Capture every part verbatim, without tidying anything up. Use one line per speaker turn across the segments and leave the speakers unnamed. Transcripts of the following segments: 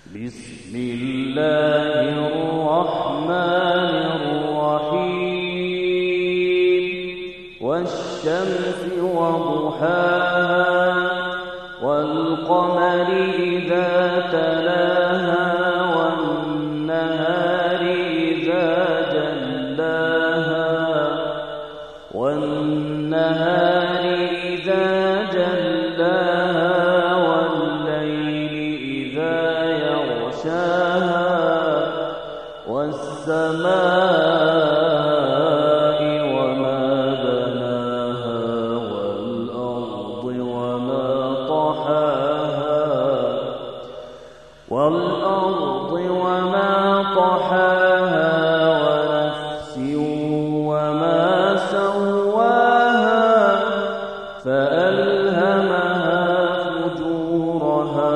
بسم الله الرحمن الرحيم والشمس وضحاها والقمر إذا تلاها والنهار إذا جلاها والنهار إذا جلاها والليل إذا يغشاها والسماء وما بناها والأرض وما طحاها والأرض وما طحاها ونفس وما سواها فألهمها فجورها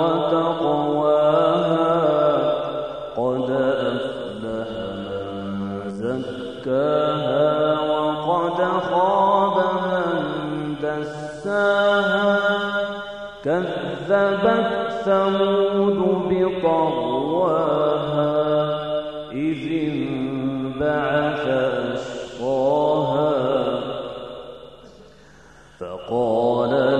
وتقواها قد أفلح من زكاها وقد خاب من دساها كذبت ثمود بطغواها إذ انبعث أشقاها فقال